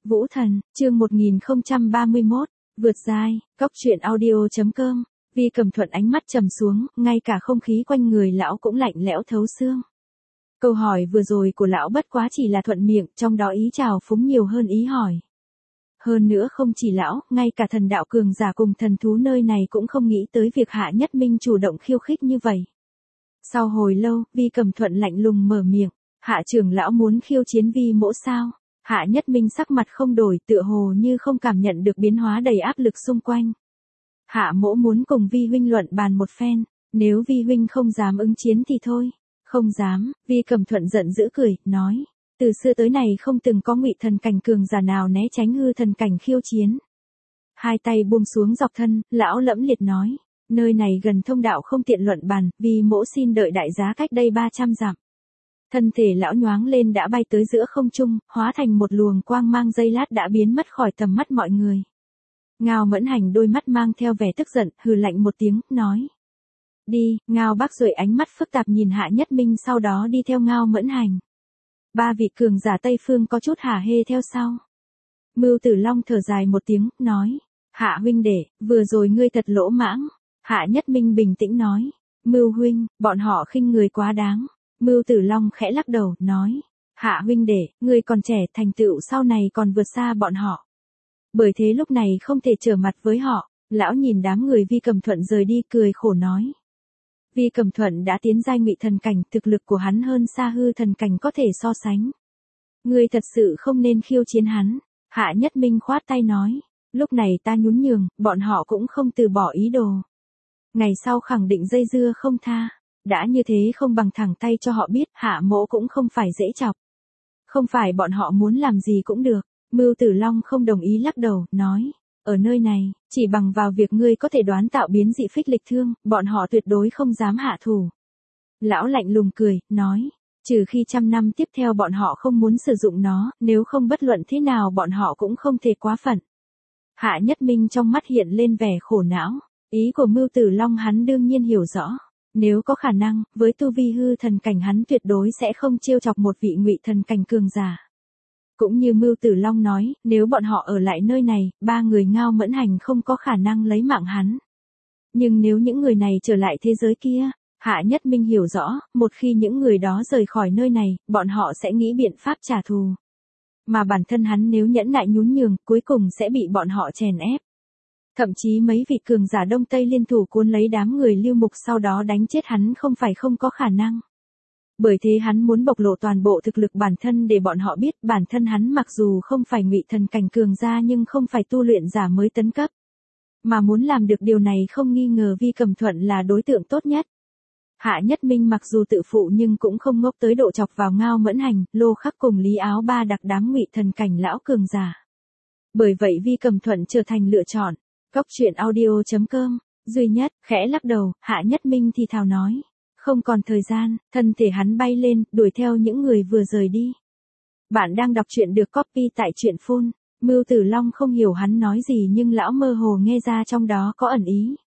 Vũ Thần, chương 1031, vượt giai, cóc truyện audio.com. Vi Cầm Thuận ánh mắt trầm xuống, ngay cả không khí quanh người lão cũng lạnh lẽo thấu xương. Câu hỏi vừa rồi của lão bất quá chỉ là thuận miệng, trong đó ý chào phúng nhiều hơn ý hỏi. Hơn nữa không chỉ lão, ngay cả thần đạo cường giả cùng thần thú nơi này cũng không nghĩ tới việc Hạ Nhất Minh chủ động khiêu khích như vậy. Sau hồi lâu, Vi Cầm Thuận lạnh lùng mở miệng, Hạ trưởng lão muốn khiêu chiến Vi mỗ sao? Hạ Nhất Minh sắc mặt không đổi, tựa hồ như không cảm nhận được biến hóa đầy áp lực xung quanh. Hạ mỗ muốn cùng Vi huynh luận bàn một phen, nếu Vi huynh không dám ứng chiến thì thôi. Không dám, Vi Cầm Thuận giận dữ cười, nói, từ xưa tới nay không từng có ngụy thần cảnh cường giả nào né tránh hư thần cảnh khiêu chiến. Hai tay buông xuống dọc thân, lão lẫm liệt nói, nơi này gần thông đạo không tiện luận bàn, Vi mỗ xin đợi đại giá cách đây 300 dặm. Thân thể lão nhoáng lên đã bay tới giữa không trung, hóa thành một luồng quang mang giây lát đã biến mất khỏi tầm mắt mọi người. Ngao Mẫn Hành đôi mắt mang theo vẻ tức giận, hừ lạnh một tiếng, nói. Đi, Ngao Bác Duệ ánh mắt phức tạp nhìn Hạ Nhất Minh sau đó đi theo Ngao Mẫn Hành. Ba vị cường giả Tây Phương có chút hả hê theo sau. Mưu Tử Long thở dài một tiếng, nói. Hạ huynh đệ, vừa rồi ngươi thật lỗ mãng. Hạ Nhất Minh bình tĩnh nói. Mưu huynh, bọn họ khinh người quá đáng. Mưu Tử Long khẽ lắc đầu, nói. Hạ huynh đệ, ngươi còn trẻ, thành tựu sau này còn vượt xa bọn họ. Bởi thế lúc này không thể trở mặt với họ. Lão nhìn đám người Vi Cầm Thuận rời đi cười khổ nói. Vi Cầm Thuận đã tiến giai ngụy thần cảnh, thực lực của hắn hơn xa hư thần cảnh có thể so sánh. Ngươi thật sự không nên khiêu chiến hắn. Hạ Nhất Minh khoát tay nói. Lúc này ta nhún nhường, bọn họ cũng không từ bỏ ý đồ. Ngày sau khẳng định dây dưa không tha. Đã như thế không bằng thẳng tay cho họ biết, Hạ mỗ cũng không phải dễ chọc. Không phải bọn họ muốn làm gì cũng được. Mưu Tử Long không đồng ý lắc đầu, nói. Ở nơi này, chỉ bằng vào việc ngươi có thể đoán tạo biến dị phích lịch thương, bọn họ tuyệt đối không dám hạ thủ. Lão lạnh lùng cười, nói. Trừ khi 100 năm tiếp theo bọn họ không muốn sử dụng nó, nếu không bất luận thế nào bọn họ cũng không thể quá phận. Hạ Nhất Minh trong mắt hiện lên vẻ khổ não. Ý của Mưu Tử Long hắn đương nhiên hiểu rõ. Nếu có khả năng, với tu vi hư thần cảnh hắn tuyệt đối sẽ không trêu chọc một vị ngụy thần cảnh cường giả. Cũng như Mưu Tử Long nói, nếu bọn họ ở lại nơi này, ba người Ngao Mẫn Hành không có khả năng lấy mạng hắn. Nhưng nếu những người này trở lại thế giới kia, Hạ Nhất Minh hiểu rõ, một khi những người đó rời khỏi nơi này, bọn họ sẽ nghĩ biện pháp trả thù. Mà bản thân hắn nếu nhẫn nại nhún nhường, cuối cùng sẽ bị bọn họ chèn ép. Thậm chí mấy vị cường giả Đông Tây liên thủ cuốn lấy đám người Lưu Mục sau đó đánh chết hắn không phải không có khả năng. Bởi thế hắn muốn bộc lộ toàn bộ thực lực bản thân để bọn họ biết bản thân hắn mặc dù không phải ngụy thần cảnh cường gia nhưng không phải tu luyện giả mới tấn cấp. Mà muốn làm được điều này không nghi ngờ Vi Cầm Thuận là đối tượng tốt nhất. Hạ Nhất Minh mặc dù tự phụ nhưng cũng không ngốc tới độ chọc vào Ngao Mẫn Hành, Lô Khắc cùng Lý Áo Ba đặc đám ngụy thần cảnh lão cường giả. Bởi vậy Vi Cầm Thuận trở thành lựa chọn. Cóc truyện audio.com, duy nhất, khẽ lắc đầu, Hạ Nhất Minh thì thào nói. Không còn thời gian, thân thể hắn bay lên, đuổi theo những người vừa rời đi. Bạn đang đọc truyện được copy tại truyện phone. Mưu Tử Long không hiểu hắn nói gì nhưng lão mơ hồ nghe ra trong đó có ẩn ý.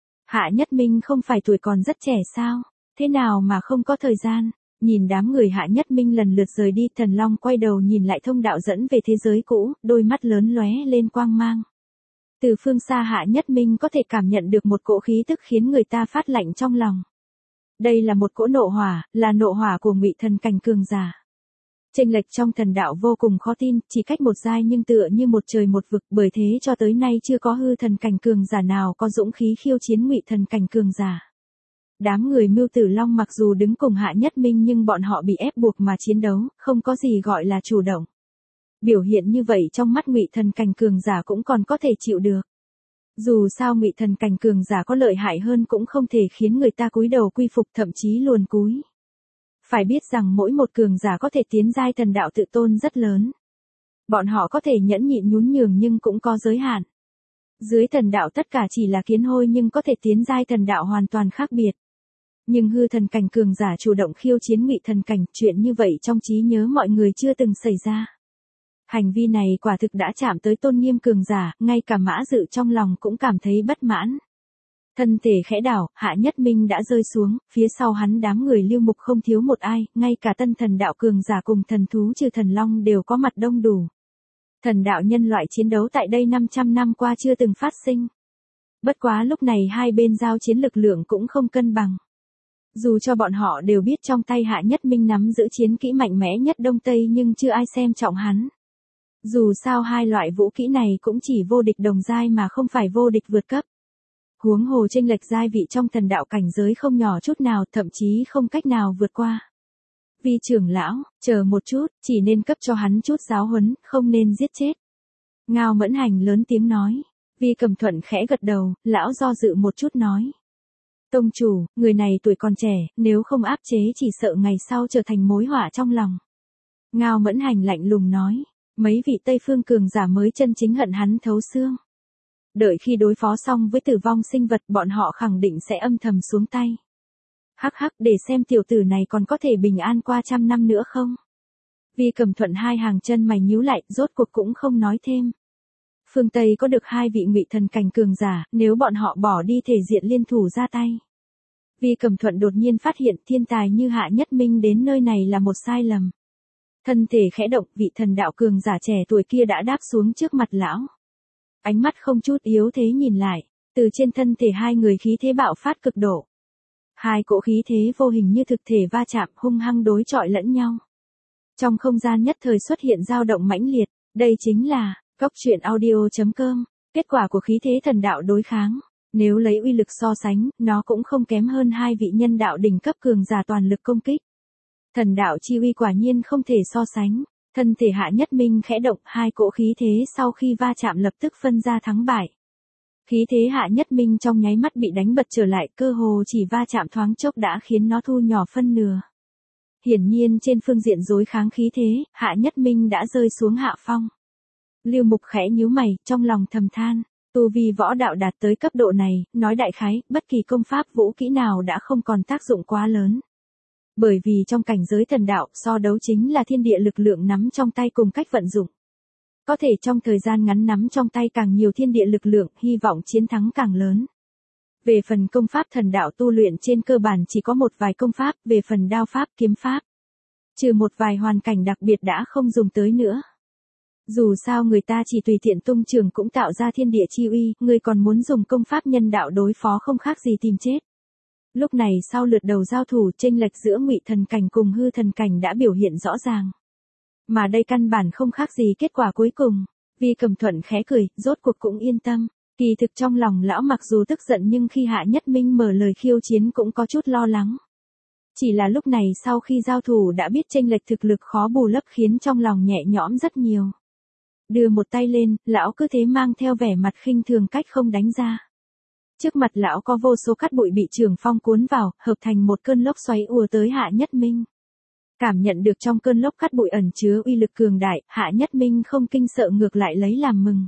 Hạ Nhất Minh không phải tuổi còn rất trẻ sao, thế nào mà không có thời gian. Nhìn đám người Hạ Nhất Minh lần lượt rời đi, Thần Long quay đầu nhìn lại thông đạo dẫn về thế giới cũ, đôi mắt lớn lóe lên quang mang. Từ phương xa Hạ Nhất Minh có thể cảm nhận được một cỗ khí tức khiến người ta phát lạnh trong lòng. Đây là một cỗ nộ hỏa, là nộ hỏa của ngụy thần cảnh cường giả. Chênh lệch trong thần đạo vô cùng khó tin, chỉ cách một giai nhưng tựa như một trời một vực, bởi thế cho tới nay chưa có hư thần cảnh cường giả nào có dũng khí khiêu chiến ngụy thần cảnh cường giả. Đám người Mưu Tử Long mặc dù đứng cùng Hạ Nhất Minh nhưng bọn họ bị ép buộc mà chiến đấu, không có gì gọi là chủ động. Biểu hiện như vậy trong mắt ngụy thần cảnh cường giả cũng còn có thể chịu được. Dù sao ngụy thần cảnh cường giả có lợi hại hơn cũng không thể khiến người ta cúi đầu quy phục, thậm chí luồn cúi. Phải biết rằng mỗi một cường giả có thể tiến giai thần đạo tự tôn rất lớn. Bọn họ có thể nhẫn nhịn nhún nhường nhưng cũng có giới hạn. Dưới thần đạo tất cả chỉ là kiến hôi nhưng có thể tiến giai thần đạo hoàn toàn khác biệt. Nhưng hư thần cảnh cường giả chủ động khiêu chiến ngụy thần cảnh, chuyện như vậy trong trí nhớ mọi người chưa từng xảy ra. Hành vi này quả thực đã chạm tới tôn nghiêm cường giả, ngay cả Mã Dự trong lòng cũng cảm thấy bất mãn. Thân thể khẽ đảo, Hạ Nhất Minh đã rơi xuống, phía sau hắn đám người Lưu Mục không thiếu một ai, ngay cả tân thần đạo cường giả cùng thần thú trừ thần long đều có mặt đông đủ. Thần đạo nhân loại chiến đấu tại đây 500 năm qua chưa từng phát sinh. Bất quá lúc này hai bên giao chiến lực lượng cũng không cân bằng. Dù cho bọn họ đều biết trong tay Hạ Nhất Minh nắm giữ chiến kỹ mạnh mẽ nhất Đông Tây nhưng chưa ai xem trọng hắn. Dù sao hai loại vũ kỹ này cũng chỉ vô địch đồng giai mà không phải vô địch vượt cấp. Huống hồ chênh lệch giai vị trong thần đạo cảnh giới không nhỏ chút nào, thậm chí không cách nào vượt qua. Vi trưởng lão, chờ một chút, chỉ nên cấp cho hắn chút giáo huấn, không nên giết chết. Ngao Mẫn Hành lớn tiếng nói. Vi Cầm Thuận khẽ gật đầu, lão do dự một chút nói. Tông chủ, người này tuổi còn trẻ, nếu không áp chế chỉ sợ ngày sau trở thành mối họa trong lòng. Ngao Mẫn Hành lạnh lùng nói. Mấy vị Tây Phương cường giả mới chân chính hận hắn thấu xương. Đợi khi đối phó xong với tử vong sinh vật bọn họ khẳng định sẽ âm thầm xuống tay. Hắc hắc, để xem tiểu tử này còn có thể bình an qua 100 năm nữa không. Vi Cầm Thuận hai hàng chân mày nhíu lại, rốt cuộc cũng không nói thêm. Phương Tây có được hai vị ngụy thần cảnh cường giả, nếu bọn họ bỏ đi thể diện liên thủ ra tay. Vi Cầm Thuận đột nhiên phát hiện thiên tài như Hạ Nhất Minh đến nơi này là một sai lầm. Thân thể khẽ động, vị thần đạo cường giả trẻ tuổi kia đã đáp xuống trước mặt lão. Ánh mắt không chút yếu thế nhìn lại, từ trên thân thể hai người khí thế bạo phát cực độ. Hai cỗ khí thế vô hình như thực thể va chạm hung hăng đối chọi lẫn nhau. Trong không gian nhất thời xuất hiện dao động mãnh liệt, đây chính là goctruyện.audio.com, kết quả của khí thế thần đạo đối kháng. Nếu lấy uy lực so sánh, nó cũng không kém hơn hai vị nhân đạo đỉnh cấp cường giả toàn lực công kích. Thần đạo chi uy quả nhiên không thể so sánh. Thân thể Hạ Nhất Minh khẽ động, hai cỗ khí thế sau khi va chạm lập tức phân ra thắng bại. Khí thế Hạ Nhất Minh trong nháy mắt bị đánh bật trở lại, cơ hồ chỉ va chạm thoáng chốc đã khiến nó thu nhỏ phân nửa. Hiển nhiên trên phương diện đối kháng khí thế, Hạ Nhất Minh đã rơi xuống hạ phong. Lưu Mục khẽ nhíu mày, trong lòng thầm than, tu vi võ đạo đạt tới cấp độ này, nói đại khái, bất kỳ công pháp vũ kỹ nào đã không còn tác dụng quá lớn. Bởi vì trong cảnh giới thần đạo, so đấu chính là thiên địa lực lượng nắm trong tay cùng cách vận dụng. Có thể trong thời gian ngắn nắm trong tay càng nhiều thiên địa lực lượng, hy vọng chiến thắng càng lớn. Về phần công pháp thần đạo tu luyện trên cơ bản chỉ có một vài công pháp, về phần đao pháp, kiếm pháp. Trừ một vài hoàn cảnh đặc biệt đã không dùng tới nữa. Dù sao người ta chỉ tùy tiện tung trường cũng tạo ra thiên địa chi uy, người còn muốn dùng công pháp nhân đạo đối phó không khác gì tìm chết. Lúc này sau lượt đầu giao thủ, chênh lệch giữa ngụy thần cảnh cùng hư thần cảnh đã biểu hiện rõ ràng. Mà đây căn bản không khác gì kết quả cuối cùng. Vi Cầm Thuận khẽ cười, rốt cuộc cũng yên tâm. Kỳ thực trong lòng lão mặc dù tức giận nhưng khi Hạ Nhất Minh mở lời khiêu chiến cũng có chút lo lắng. Chỉ là lúc này sau khi giao thủ đã biết chênh lệch thực lực khó bù lấp khiến trong lòng nhẹ nhõm rất nhiều. Đưa một tay lên, lão cứ thế mang theo vẻ mặt khinh thường cách không đánh ra. Trước mặt lão có vô số cát bụi bị trường phong cuốn vào, hợp thành một cơn lốc xoáy ùa tới Hạ Nhất Minh. Cảm nhận được trong cơn lốc cát bụi ẩn chứa uy lực cường đại, Hạ Nhất Minh không kinh sợ ngược lại lấy làm mừng.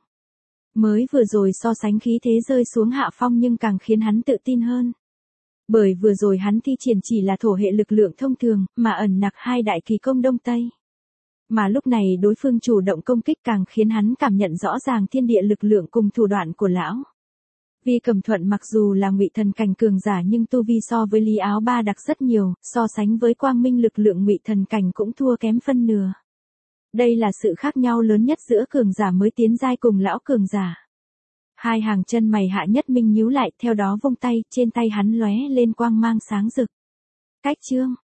Mới vừa rồi so sánh khí thế rơi xuống hạ phong nhưng càng khiến hắn tự tin hơn. Bởi vừa rồi hắn thi triển chỉ là thổ hệ lực lượng thông thường, mà ẩn nặc hai đại kỳ công Đông Tây. Mà lúc này đối phương chủ động công kích càng khiến hắn cảm nhận rõ ràng thiên địa lực lượng cùng thủ đoạn của lão. Vi Cầm Thuận mặc dù là ngụy thần cảnh cường giả nhưng tu vi so với Lý Áo Ba đặc rất nhiều, so sánh với quang minh lực lượng ngụy thần cảnh cũng thua kém phân nửa. Đây là sự khác nhau lớn nhất giữa cường giả mới tiến giai cùng lão cường giả. Hai hàng chân mày Hạ Nhất Minh nhíu lại, theo đó vung tay, trên tay hắn lóe lên quang mang sáng rực. Cách chương